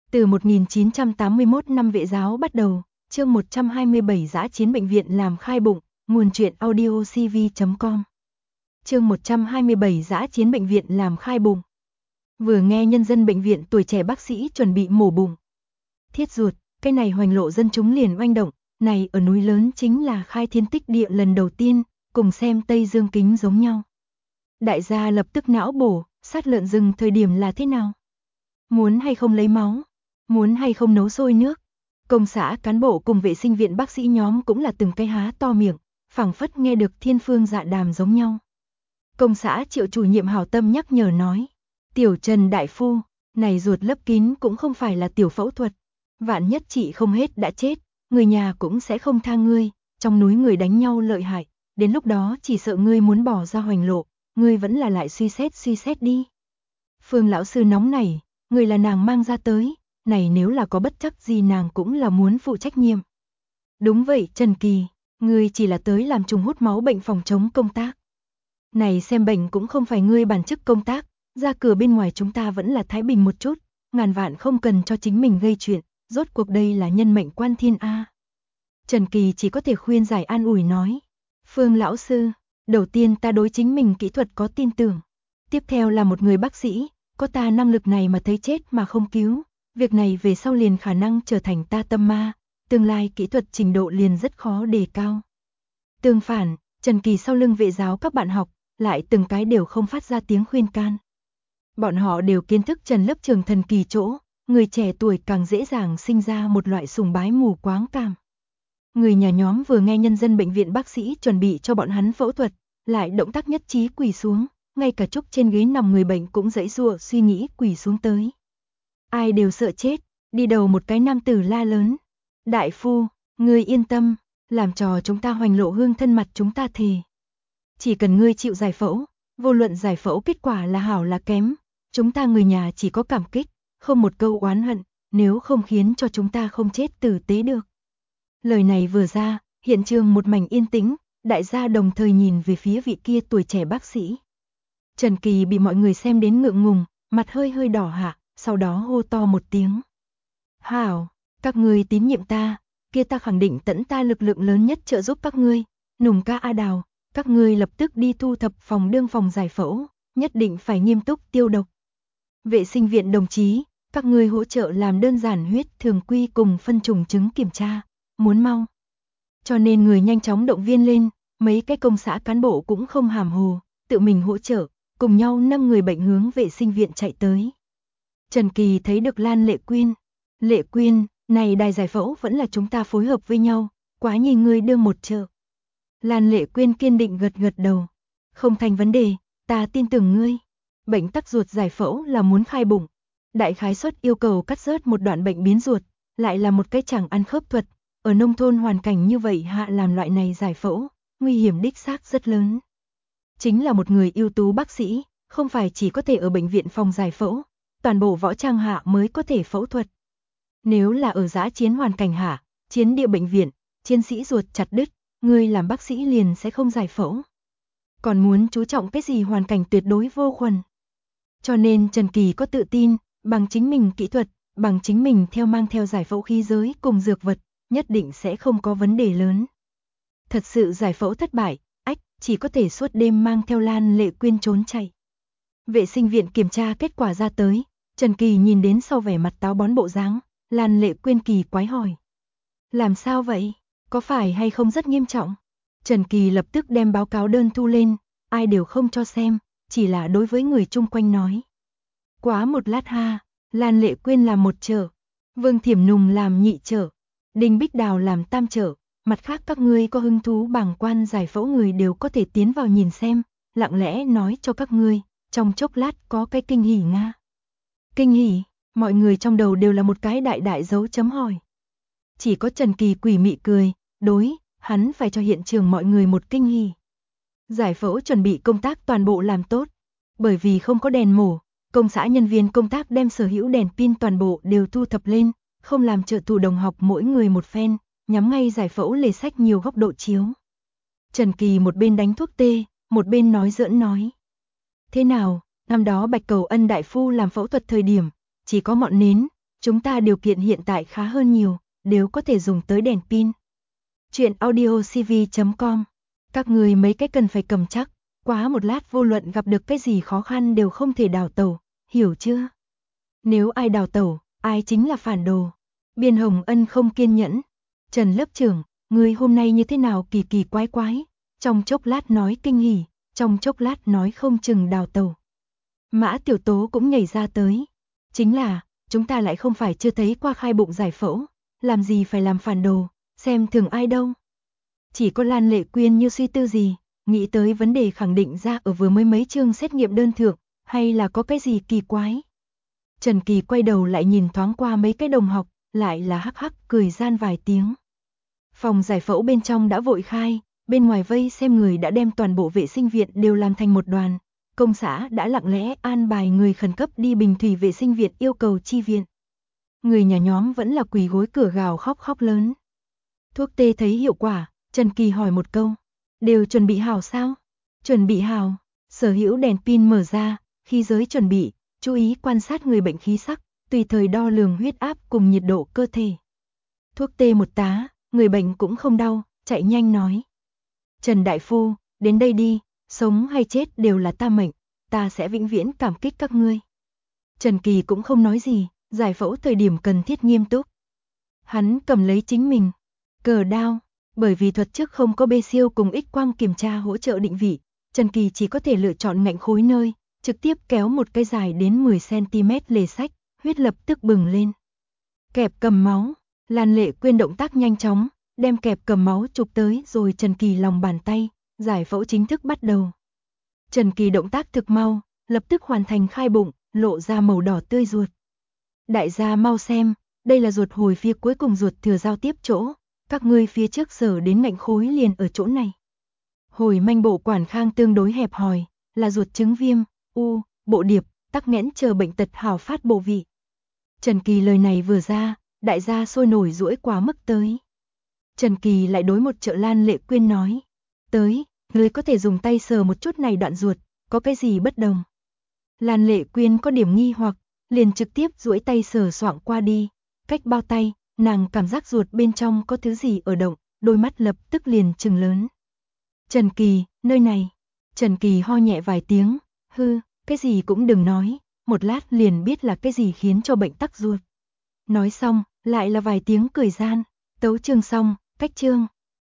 Từ 1981 năm Vệ giáo bắt đầu, chương 127 Dã chiến bệnh viện làm khai bụng, nguồn truyện audio cv.com. Chương 127 Dã chiến bệnh viện làm khai bụng. Vừa nghe nhân dân bệnh viện tuổi trẻ bác sĩ chuẩn bị mổ bụng. Thiết ruột, cái này hoành lộ dân chúng liền oanh động, này ở núi lớn chính là khai thiên tích địa lần đầu tiên, cùng xem Tây Dương kính giống nhau. Đại gia lập tức não bổ, sát lợn rừng thời điểm là thế nào? Muốn hay không lấy máu? Muốn hay không nấu sôi nước? Công xã cán bộ cùng vệ sinh viện bác sĩ nhóm cũng là từng cái há to miệng, phảng phất nghe được thiên phương dạ đàm giống nhau. Công xã Triệu chủ nhiệm hảo tâm nhắc nhở nói, Tiểu Trần đại phu, này ruột lấp kín cũng không phải là tiểu phẫu thuật, vạn nhất trị không hết đã chết, người nhà cũng sẽ không tha ngươi, trong núi người đánh nhau lợi hại, đến lúc đó chỉ sợ ngươi muốn bỏ ra hoành lộ, ngươi vẫn là lại suy xét đi. Phương lão sư nóng nảy, người là nàng mang ra tới, này nếu là có bất chắc gì nàng cũng là muốn phụ trách nhiệm. Đúng vậy Trần Kỳ, ngươi chỉ là tới làm trùng hút máu bệnh phòng chống công tác. Này xem bệnh cũng không phải ngươi bản chức công tác, ra cửa bên ngoài chúng ta vẫn là thái bình một chút, ngàn vạn không cần cho chính mình gây chuyện, rốt cuộc đây là nhân mệnh quan thiên A. Trần Kỳ chỉ có thể khuyên giải an ủi nói, Phương lão sư, đầu tiên ta đối chính mình kỹ thuật có tin tưởng, tiếp theo là một người bác sĩ, có ta năng lực này mà thấy chết mà không cứu, việc này về sau liền khả năng trở thành ta tâm ma, tương lai kỹ thuật trình độ liền rất khó đề cao. Tương phản, Trần Kỳ sau lưng vệ giáo các bạn học, lại từng cái đều không phát ra tiếng khuyên can. Bọn họ đều kiến thức Trần lớp trường thần kỳ chỗ, người trẻ tuổi càng dễ dàng sinh ra một loại sùng bái mù quáng cảm. Người nhà nhóm vừa nghe nhân dân bệnh viện bác sĩ chuẩn bị cho bọn hắn phẫu thuật, lại động tác nhất trí quỳ xuống, ngay cả Trúc trên ghế nằm người bệnh cũng giãy giụa suy nghĩ quỳ xuống tới. Ai đều sợ chết, đi đầu một cái nam tử la lớn. Đại phu, ngươi yên tâm, làm trò chúng ta hoành lộ hương thân mặt chúng ta thề. Chỉ cần ngươi chịu giải phẫu, vô luận giải phẫu kết quả là hảo là kém, chúng ta người nhà chỉ có cảm kích, không một câu oán hận, nếu không khiến cho chúng ta không chết tử tế được. Lời này vừa ra, hiện trường một mảnh yên tĩnh, đại gia đồng thời nhìn về phía vị kia tuổi trẻ bác sĩ. Trần Kỳ bị mọi người xem đến ngượng ngùng, mặt hơi hơi đỏ hạ, sau đó hô to một tiếng. Hảo, các ngươi tín nhiệm ta, kia ta khẳng định tận ta lực lượng lớn nhất trợ giúp các ngươi. Nùng ca A Đào, các ngươi lập tức đi thu thập phòng đương phòng giải phẫu, nhất định phải nghiêm túc tiêu độc. Vệ sinh viện đồng chí, các ngươi hỗ trợ làm đơn giản huyết thường quy cùng phân trùng chứng kiểm tra, muốn mau. Cho nên người nhanh chóng động viên lên, mấy cái công xã cán bộ cũng không hàm hồ, tự mình hỗ trợ, cùng nhau nâng người bệnh hướng vệ sinh viện chạy tới. Trần Kỳ thấy được Lan Lệ Quyên, này đài giải phẫu vẫn là chúng ta phối hợp với nhau, quá nhìn ngươi đương một trợ. Lan Lệ Quyên kiên định gật gật đầu. Không thành vấn đề, ta tin tưởng ngươi. Bệnh tắc ruột giải phẫu là muốn khai bụng. Đại khái suất yêu cầu cắt rớt một đoạn bệnh biến ruột, lại là một cái chẳng ăn khớp thuật. Ở nông thôn hoàn cảnh như vậy hạ làm loại này giải phẫu, nguy hiểm đích xác rất lớn. Chính là một người ưu tú bác sĩ, không phải chỉ có thể ở bệnh viện phòng giải phẫu, toàn bộ võ trang hạ mới có thể phẫu thuật. Nếu là ở dã chiến hoàn cảnh hạ, chiến địa bệnh viện, chiến sĩ ruột chặt đứt, người làm bác sĩ liền sẽ không giải phẫu. Còn muốn chú trọng cái gì hoàn cảnh tuyệt đối vô khuẩn. Cho nên Trần Kỳ có tự tin, bằng chính mình kỹ thuật, bằng chính mình mang theo giải phẫu khí giới cùng dược vật, nhất định sẽ không có vấn đề lớn. Thật sự giải phẫu thất bại, chỉ có thể suốt đêm mang theo Lan Lệ Quyên trốn chạy. Vệ sinh viện kiểm tra kết quả ra tới, Trần Kỳ nhìn đến sau vẻ mặt táo bón bộ dáng, Lan Lệ Quyên kỳ quái hỏi. Làm sao vậy? Có phải hay không rất nghiêm trọng? Trần Kỳ lập tức đem báo cáo đơn thu lên, ai đều không cho xem, chỉ là đối với người chung quanh nói. Quá một lát ha, Lan Lệ Quyên làm một chợ, Vương Thiểm Nùng làm nhị chợ, Đinh Bích Đào làm tam chợ. Mặt khác các ngươi có hứng thú bảng quan giải phẫu người đều có thể tiến vào nhìn xem, lặng lẽ nói cho các ngươi, trong chốc lát có cái kinh hỉ nga. Kinh hỉ, mọi người trong đầu đều là một cái đại dấu chấm hỏi. Chỉ có Trần Kỳ quỷ mị cười, đối, hắn phải cho hiện trường mọi người một kinh hỉ. Giải phẫu chuẩn bị công tác toàn bộ làm tốt, bởi vì không có đèn mổ, công xã nhân viên công tác đem sở hữu đèn pin toàn bộ đều thu thập lên, không làm trợ thủ đồng học mỗi người một phen. Nhắm ngay giải phẫu lề sách nhiều góc độ chiếu. Trần Kỳ một bên đánh thuốc tê, một bên nói giỡn nói. Thế nào, năm đó Bạch Cầu Ân đại phu làm phẫu thuật thời điểm, chỉ có ngọn nến, Chúng ta điều kiện hiện tại khá hơn nhiều, đều có thể dùng tới đèn pin. Chuyện audiocv.com. Các người mấy cái cần phải cầm chắc, quá một lát vô luận gặp được cái gì khó khăn đều không thể đào tẩu, hiểu chưa? Nếu ai đào tẩu, ai chính là phản đồ. Biên Hồng Ân không kiên nhẫn. Trần lớp trưởng, ngươi hôm nay như thế nào kỳ kỳ quái quái, trong chốc lát nói kinh hỉ, trong chốc lát nói không chừng đào tẩu. Mã Tiểu Tố cũng nhảy ra tới. Chính là, chúng ta lại không phải chưa thấy qua khai bụng giải phẫu, làm gì phải làm phản đồ, xem thường ai đâu. Chỉ có Lan Lệ Quyên như suy tư gì, nghĩ tới vấn đề khẳng định ra ở vừa mới mấy chương xét nghiệm đơn thượng, hay là có cái gì kỳ quái. Trần Kỳ quay đầu lại nhìn thoáng qua mấy cái đồng học, lại là hắc hắc cười gian vài tiếng. Phòng giải phẫu bên trong đã vội khai, bên ngoài vây xem người đã đem toàn bộ vệ sinh viện đều làm thành một đoàn. Công xã đã lặng lẽ an bài người khẩn cấp đi Bình Thủy vệ sinh viện yêu cầu chi viện. Người nhà nhóm vẫn là quỳ gối cửa gào khóc khóc lớn. Thuốc tê thấy hiệu quả, Trần Kỳ hỏi một câu. Đều chuẩn bị hào sao? Chuẩn bị hào. Sở hữu đèn pin mở ra, khi giới chuẩn bị, chú ý quan sát người bệnh khí sắc, tùy thời đo lường huyết áp cùng nhiệt độ cơ thể. Thuốc tê một tá, người bệnh cũng không đau, chạy nhanh nói. Trần Đại Phu, đến đây đi, sống hay chết đều là ta mệnh, ta sẽ vĩnh viễn cảm kích các ngươi. Trần Kỳ cũng không nói gì, giải phẫu thời điểm cần thiết nghiêm túc. Hắn cầm lấy chính mình, cờ đao, bởi vì thuật trước không có bê siêu cùng X quang kiểm tra hỗ trợ định vị, Trần Kỳ chỉ có thể lựa chọn ngạnh khối nơi, trực tiếp kéo một cái dài đến 10cm lề sách, huyết lập tức bừng lên. Kẹp cầm máu, Lan Lệ Quyên động tác nhanh chóng, đem kẹp cầm máu chụp tới rồi Trần Kỳ lòng bàn tay, giải phẫu chính thức bắt đầu. Trần Kỳ động tác thực mau, lập tức hoàn thành khai bụng, lộ ra màu đỏ tươi ruột. Đại gia mau xem, đây là ruột hồi phía cuối cùng ruột thừa giao tiếp chỗ, các ngươi phía trước sở đến ngạnh khối liền ở chỗ này. Hồi manh bộ quản khang tương đối hẹp hòi, là ruột trứng viêm, bộ điệp, tắc nghẽn chờ bệnh tật hào phát bộ vị. Trần Kỳ lời này vừa ra, đại gia sôi nổi duỗi quá mức tới. Trần Kỳ lại đối một trợ Lan Lệ Quyên nói, tới, ngươi có thể dùng tay sờ một chút này đoạn ruột, có cái gì bất đồng. Lan Lệ Quyên có điểm nghi hoặc, liền trực tiếp duỗi tay sờ soạng qua đi, cách bao tay, nàng cảm giác ruột bên trong có thứ gì ở động, đôi mắt lập tức liền trừng lớn. Trần Kỳ, nơi này. Trần Kỳ ho nhẹ vài tiếng, cái gì cũng đừng nói, một lát liền biết là cái gì khiến cho bệnh tắc ruột. Nói xong, lại là vài tiếng cười gian, tấu chương xong, cách chương.